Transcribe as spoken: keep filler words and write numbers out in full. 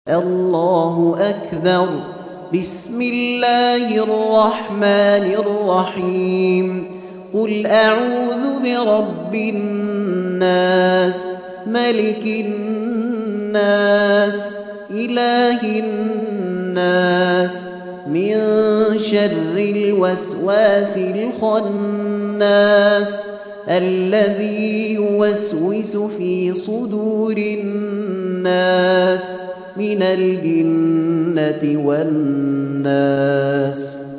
الله أكبر. بسم الله الرحمن الرحيم. قل أعوذ برب الناس ملك الناس إله الناس من شر الوسواس الخناس الذي يوسوس في صدور الناس من الجنة والناس.